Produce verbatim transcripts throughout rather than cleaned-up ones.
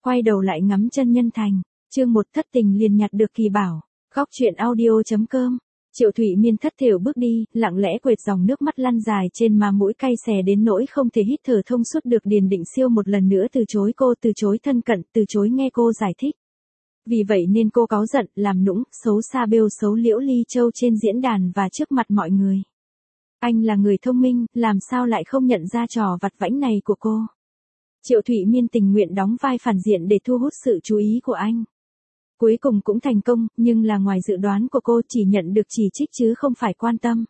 quay đầu lại ngắm chân nhân thành. Chương một thất tình liền nhặt được kỳ bảo. Góc truyện audio.com. Triệu Thụy Miên thất thểu bước đi, lặng lẽ quệt dòng nước mắt lăn dài trên má mũi cay xè đến nỗi không thể hít thở thông suốt được. Điền Định Siêu một lần nữa từ chối cô, từ chối thân cận, từ chối nghe cô giải thích. Vì vậy nên cô cáu giận, làm nũng, xấu xa bêu xấu Liễu Ly Châu trên diễn đàn và trước mặt mọi người. Anh là người thông minh, làm sao lại không nhận ra trò vặt vãnh này của cô. Triệu Thụy Miên tình nguyện đóng vai phản diện để thu hút sự chú ý của anh. Cuối cùng cũng thành công, nhưng là ngoài dự đoán của cô, chỉ nhận được chỉ trích chứ không phải quan tâm.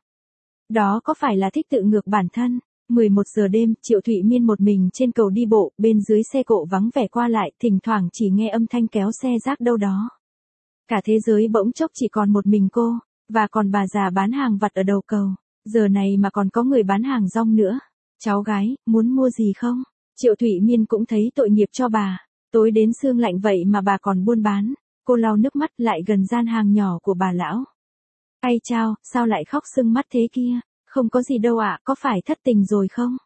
Đó có phải là thích tự ngược bản thân? mười một giờ đêm, Triệu Thụy Miên một mình trên cầu đi bộ, bên dưới xe cộ vắng vẻ qua lại, thỉnh thoảng chỉ nghe âm thanh kéo xe rác đâu đó. Cả thế giới bỗng chốc chỉ còn một mình cô, và còn bà già bán hàng vặt ở đầu cầu. Giờ này mà còn có người bán hàng rong nữa. Cháu gái, muốn mua gì không? Triệu Thụy Miên cũng thấy tội nghiệp cho bà. Tối đến sương lạnh vậy mà bà còn buôn bán. Cô lau nước mắt lại gần gian hàng nhỏ của bà lão. Ây chao, sao lại khóc sưng mắt thế kia? Không có gì đâu ạ, có phải thất tình rồi không?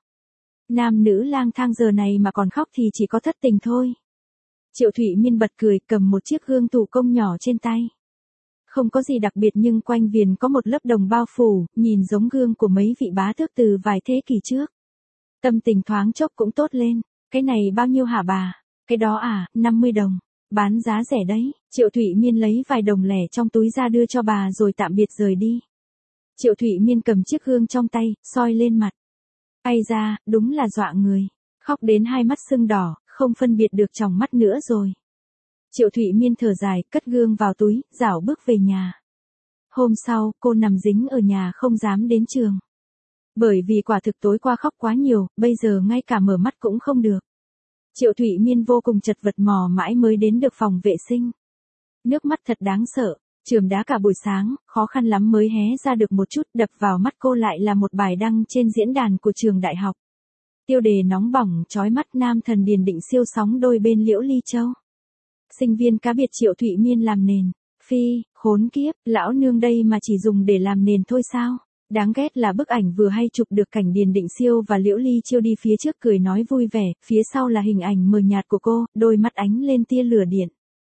Nam nữ lang thang giờ này mà còn khóc thì chỉ có thất tình thôi. Triệu Thụy Miên bật cười, cầm một chiếc gương thủ công nhỏ trên tay. Không có gì đặc biệt nhưng quanh viền có một lớp đồng bao phủ, nhìn giống gương của mấy vị bá tước từ vài thế kỷ trước. Tâm tình thoáng chốc cũng tốt lên. Cái này bao nhiêu hả bà? Cái đó à, năm mươi đồng. Bán giá rẻ đấy. Triệu Thụy Miên lấy vài đồng lẻ trong túi ra đưa cho bà rồi tạm biệt rời đi. Triệu Thụy Miên cầm chiếc gương trong tay, soi lên mặt. Ây da, đúng là dọa người. Khóc đến hai mắt sưng đỏ, không phân biệt được tròng mắt nữa rồi. Triệu Thụy Miên thở dài, cất gương vào túi, rảo bước về nhà. Hôm sau, cô nằm dính ở nhà không dám đến trường. Bởi vì quả thực tối qua khóc quá nhiều, bây giờ ngay cả mở mắt cũng không được. Triệu Thụy Miên vô cùng chật vật mò mãi mới đến được phòng vệ sinh. Nước mắt thật đáng sợ, chườm đá cả buổi sáng, khó khăn lắm mới hé ra được một chút, đập vào mắt cô lại là một bài đăng trên diễn đàn của trường đại học. Tiêu đề nóng bỏng chói mắt: nam thần Điền Định Siêu sóng đôi bên Liễu Ly Châu. Sinh viên cá biệt Triệu Thụy Miên làm nền. Phi, khốn kiếp, lão nương đây mà chỉ dùng để làm nền thôi sao? Đáng ghét là bức ảnh vừa hay chụp được cảnh Điền Định Siêu và Liễu Ly Châu đi phía trước cười nói vui vẻ, phía sau là hình ảnh mờ nhạt của cô, đôi mắt ánh lên tia lửa điện.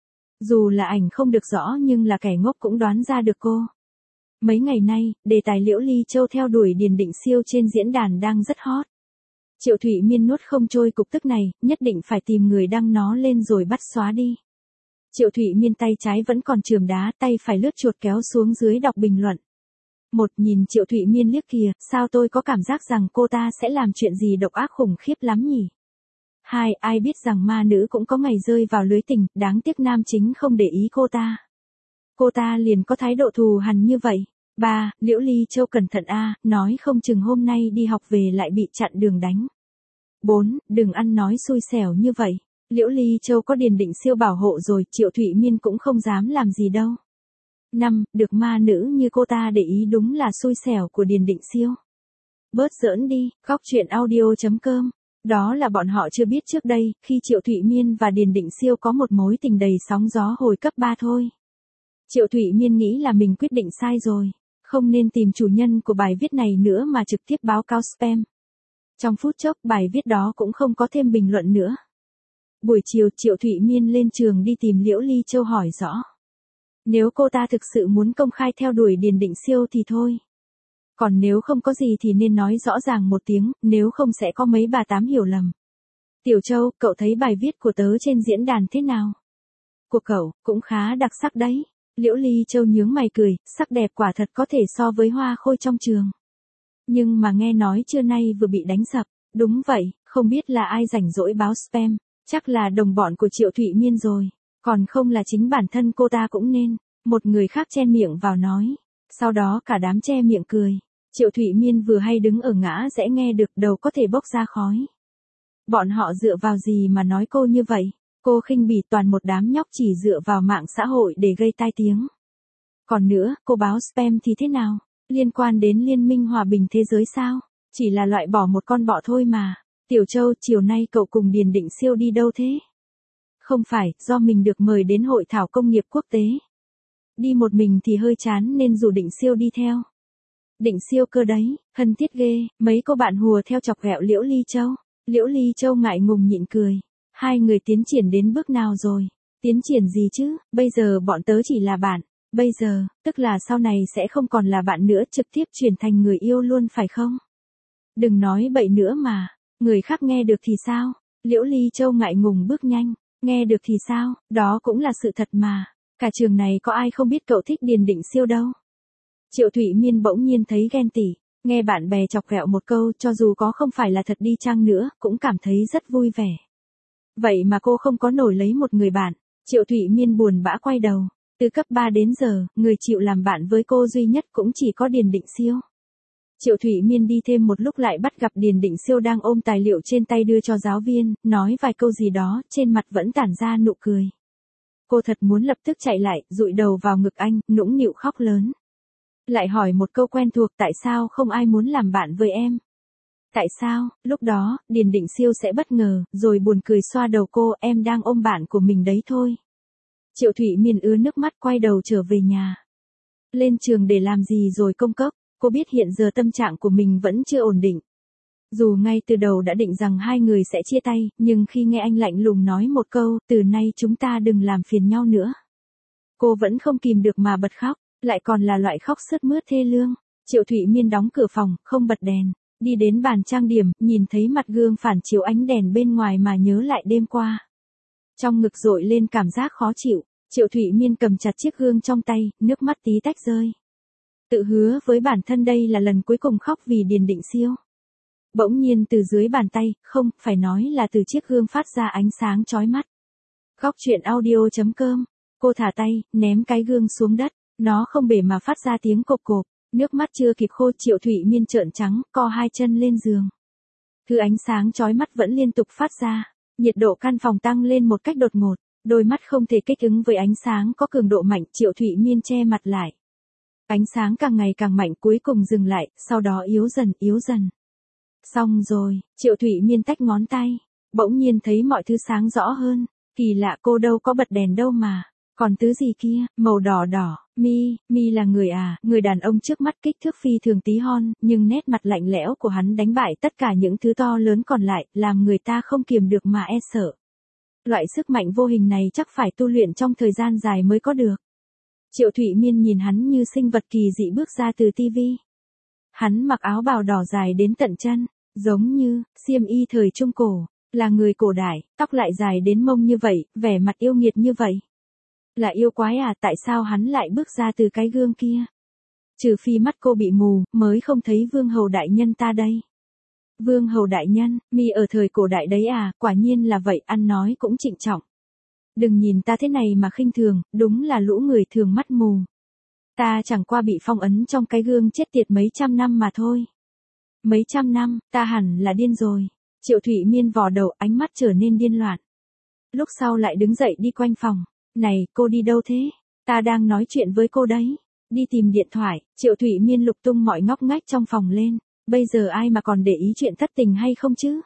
Dù là ảnh không được rõ nhưng là kẻ ngốc cũng đoán ra được cô. Mấy ngày nay, đề tài Liễu Ly Châu theo đuổi Điền Định Siêu trên diễn đàn đang rất hot. Triệu Thụy Miên nuốt không trôi cục tức này, nhất định phải tìm người đăng nó lên rồi bắt xóa đi. Triệu Thụy Miên tay trái vẫn còn chườm đá, tay phải lướt chuột kéo xuống dưới đọc bình luận. Một, nhìn Triệu Thụy Miên liếc kìa, sao tôi có cảm giác rằng cô ta sẽ làm chuyện gì độc ác khủng khiếp lắm nhỉ? Hai, ai biết rằng ma nữ cũng có ngày rơi vào lưới tình, đáng tiếc nam chính không để ý cô ta. Cô ta liền có thái độ thù hằn như vậy. Ba, Liễu Ly Châu cẩn thận a, nói không chừng hôm nay đi học về lại bị chặn đường đánh. Bốn, đừng ăn nói xui xẻo như vậy. Liễu Ly Châu có Điền Định Siêu bảo hộ rồi, Triệu Thụy Miên cũng không dám làm gì đâu. Năm, được ma nữ như cô ta để ý đúng là xui xẻo của Điền Định Siêu. Bớt giỡn đi, góc truyện audio.com. Đó là bọn họ chưa biết trước đây, khi Triệu Thụy Miên và Điền Định Siêu có một mối tình đầy sóng gió hồi cấp ba thôi. Triệu Thụy Miên nghĩ là mình quyết định sai rồi, không nên tìm chủ nhân của bài viết này nữa mà trực tiếp báo cáo spam. Trong phút chốc bài viết đó cũng không có thêm bình luận nữa. Buổi chiều Triệu Thụy Miên lên trường đi tìm Liễu Ly Châu hỏi rõ. Nếu cô ta thực sự muốn công khai theo đuổi Điền Định Siêu thì thôi. Còn nếu không có gì thì nên nói rõ ràng một tiếng, nếu không sẽ có mấy bà tám hiểu lầm. Tiểu Châu, cậu thấy bài viết của tớ trên diễn đàn thế nào? Của cậu, cũng khá đặc sắc đấy. Liễu Ly Châu nhướng mày cười, sắc đẹp quả thật có thể so với hoa khôi trong trường. Nhưng mà nghe nói trưa nay vừa bị đánh sập. Đúng vậy, không biết là ai rảnh rỗi báo spam, chắc là đồng bọn của Triệu Thụy Miên rồi. Còn không là chính bản thân cô ta cũng nên. Một người khác chen miệng vào nói. Sau đó cả đám che miệng cười. Triệu Thụy Miên vừa hay đứng ở ngã rẽ nghe được, đầu có thể bốc ra khói. Bọn họ dựa vào gì mà nói cô như vậy? Cô khinh bỉ toàn một đám nhóc chỉ dựa vào mạng xã hội để gây tai tiếng. Còn nữa, cô báo spam thì thế nào? Liên quan đến Liên minh Hòa bình Thế giới sao? Chỉ là loại bỏ một con bọ thôi mà. Tiểu Châu, chiều nay cậu cùng Điền Định Siêu đi đâu thế? Không phải, do mình được mời đến hội thảo công nghiệp quốc tế. Đi một mình thì hơi chán nên rủ Định Siêu đi theo. Định Siêu cơ đấy, thân thiết ghê, mấy cô bạn hùa theo chọc ghẹo Liễu Ly Châu. Liễu Ly Châu ngại ngùng nhịn cười. Hai người tiến triển đến bước nào rồi? Tiến triển gì chứ, bây giờ bọn tớ chỉ là bạn. Bây giờ, tức là sau này sẽ không còn là bạn nữa, trực tiếp chuyển thành người yêu luôn phải không? Đừng nói bậy nữa mà, người khác nghe được thì sao? Liễu Ly Châu ngại ngùng bước nhanh, nghe được thì sao, đó cũng là sự thật mà. Cả trường này có ai không biết cậu thích Điền Định Siêu đâu. Triệu Thụy Miên bỗng nhiên thấy ghen tị, nghe bạn bè chọc ghẹo một câu cho dù có không phải là thật đi chăng nữa, cũng cảm thấy rất vui vẻ. Vậy mà cô không có nổi lấy một người bạn. Triệu Thụy Miên buồn bã quay đầu. Từ cấp ba đến giờ, người chịu làm bạn với cô duy nhất cũng chỉ có Điền Định Siêu. Triệu Thụy Miên đi thêm một lúc lại bắt gặp Điền Định Siêu đang ôm tài liệu trên tay đưa cho giáo viên, nói vài câu gì đó, trên mặt vẫn tản ra nụ cười. Cô thật muốn lập tức chạy lại, dụi đầu vào ngực anh, nũng nịu khóc lớn. Lại hỏi một câu quen thuộc, tại sao không ai muốn làm bạn với em? Tại sao? Lúc đó, Điền Định Siêu sẽ bất ngờ, rồi buồn cười xoa đầu cô, em đang ôm bạn của mình đấy thôi. Triệu Thụy Miên ứa nước mắt quay đầu trở về nhà. Lên trường để làm gì rồi công cốc, cô biết hiện giờ tâm trạng của mình vẫn chưa ổn định. Dù ngay từ đầu đã định rằng hai người sẽ chia tay, nhưng khi nghe anh lạnh lùng nói một câu, từ nay chúng ta đừng làm phiền nhau nữa. Cô vẫn không kìm được mà bật khóc, lại còn là loại khóc sướt mướt thê lương. Triệu Thụy Miên đóng cửa phòng, không bật đèn, đi đến bàn trang điểm, nhìn thấy mặt gương phản chiếu ánh đèn bên ngoài mà nhớ lại đêm qua. Trong ngực dội lên cảm giác khó chịu, Triệu Thụy Miên cầm chặt chiếc gương trong tay, nước mắt tí tách rơi. Tự hứa với bản thân đây là lần cuối cùng khóc vì Điền Định Siêu. Bỗng nhiên từ dưới bàn tay, không, phải nói là từ chiếc gương phát ra ánh sáng chói mắt. Góc truyện audio chấm com, cô thả tay, ném cái gương xuống đất, nó không bể mà phát ra tiếng cộp cộp, nước mắt chưa kịp khô Triệu Thụy Miên trợn trắng, co hai chân lên giường. Thứ ánh sáng chói mắt vẫn liên tục phát ra, nhiệt độ căn phòng tăng lên một cách đột ngột, đôi mắt không thể kích ứng với ánh sáng có cường độ mạnh, Triệu Thụy Miên che mặt lại. Ánh sáng càng ngày càng mạnh cuối cùng dừng lại, sau đó yếu dần yếu dần. Xong rồi, Triệu Thụy Miên tách ngón tay, bỗng nhiên thấy mọi thứ sáng rõ hơn, kỳ lạ cô đâu có bật đèn đâu mà, còn thứ gì kia, màu đỏ đỏ, mi, mi là người à, người đàn ông trước mắt kích thước phi thường tí hon, nhưng nét mặt lạnh lẽo của hắn đánh bại tất cả những thứ to lớn còn lại, làm người ta không kiềm được mà e sợ. Loại sức mạnh vô hình này chắc phải tu luyện trong thời gian dài mới có được. Triệu Thụy Miên nhìn hắn như sinh vật kỳ dị bước ra từ tivi. Hắn mặc áo bào đỏ dài đến tận chân, giống như xiêm y thời Trung Cổ, là người cổ đại, tóc lại dài đến mông như vậy, vẻ mặt yêu nghiệt như vậy. Là yêu quái à, tại sao hắn lại bước ra từ cái gương kia? Trừ phi mắt cô bị mù, mới không thấy Vương Hầu đại nhân ta đây. Vương Hầu đại nhân, mi ở thời cổ đại đấy à, quả nhiên là vậy, ăn nói cũng trịnh trọng. Đừng nhìn ta thế này mà khinh thường, đúng là lũ người thường mắt mù. Ta chẳng qua bị phong ấn trong cái gương chết tiệt mấy trăm năm mà thôi. Mấy trăm năm, ta hẳn là điên rồi. Triệu Thụy Miên vò đầu, ánh mắt trở nên điên loạn. Lúc sau lại đứng dậy đi quanh phòng. Này, cô đi đâu thế? Ta đang nói chuyện với cô đấy. Đi tìm điện thoại, Triệu Thụy Miên lục tung mọi ngóc ngách trong phòng lên. Bây giờ ai mà còn để ý chuyện thất tình hay không chứ?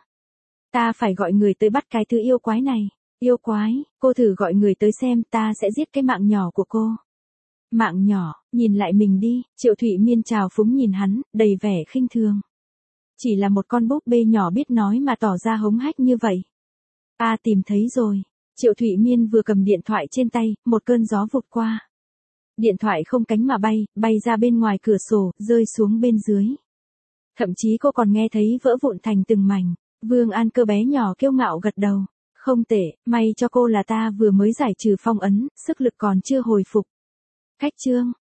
Ta phải gọi người tới bắt cái thứ yêu quái này. Yêu quái, cô thử gọi người tới xem, ta sẽ giết cái mạng nhỏ của cô. Mạng nhỏ, nhìn lại mình đi, Triệu Thụy Miên trào phúng nhìn hắn, đầy vẻ khinh thường. Chỉ là một con búp bê nhỏ biết nói mà tỏ ra hống hách như vậy. Ta tìm thấy rồi. Triệu Thụy Miên vừa cầm điện thoại trên tay, một cơn gió vụt qua. Điện thoại không cánh mà bay, bay ra bên ngoài cửa sổ, rơi xuống bên dưới. Thậm chí cô còn nghe thấy vỡ vụn thành từng mảnh. Vương An Cơ bé nhỏ kiêu ngạo gật đầu. Không tệ, may cho cô là ta vừa mới giải trừ phong ấn, sức lực còn chưa hồi phục. Cách chương.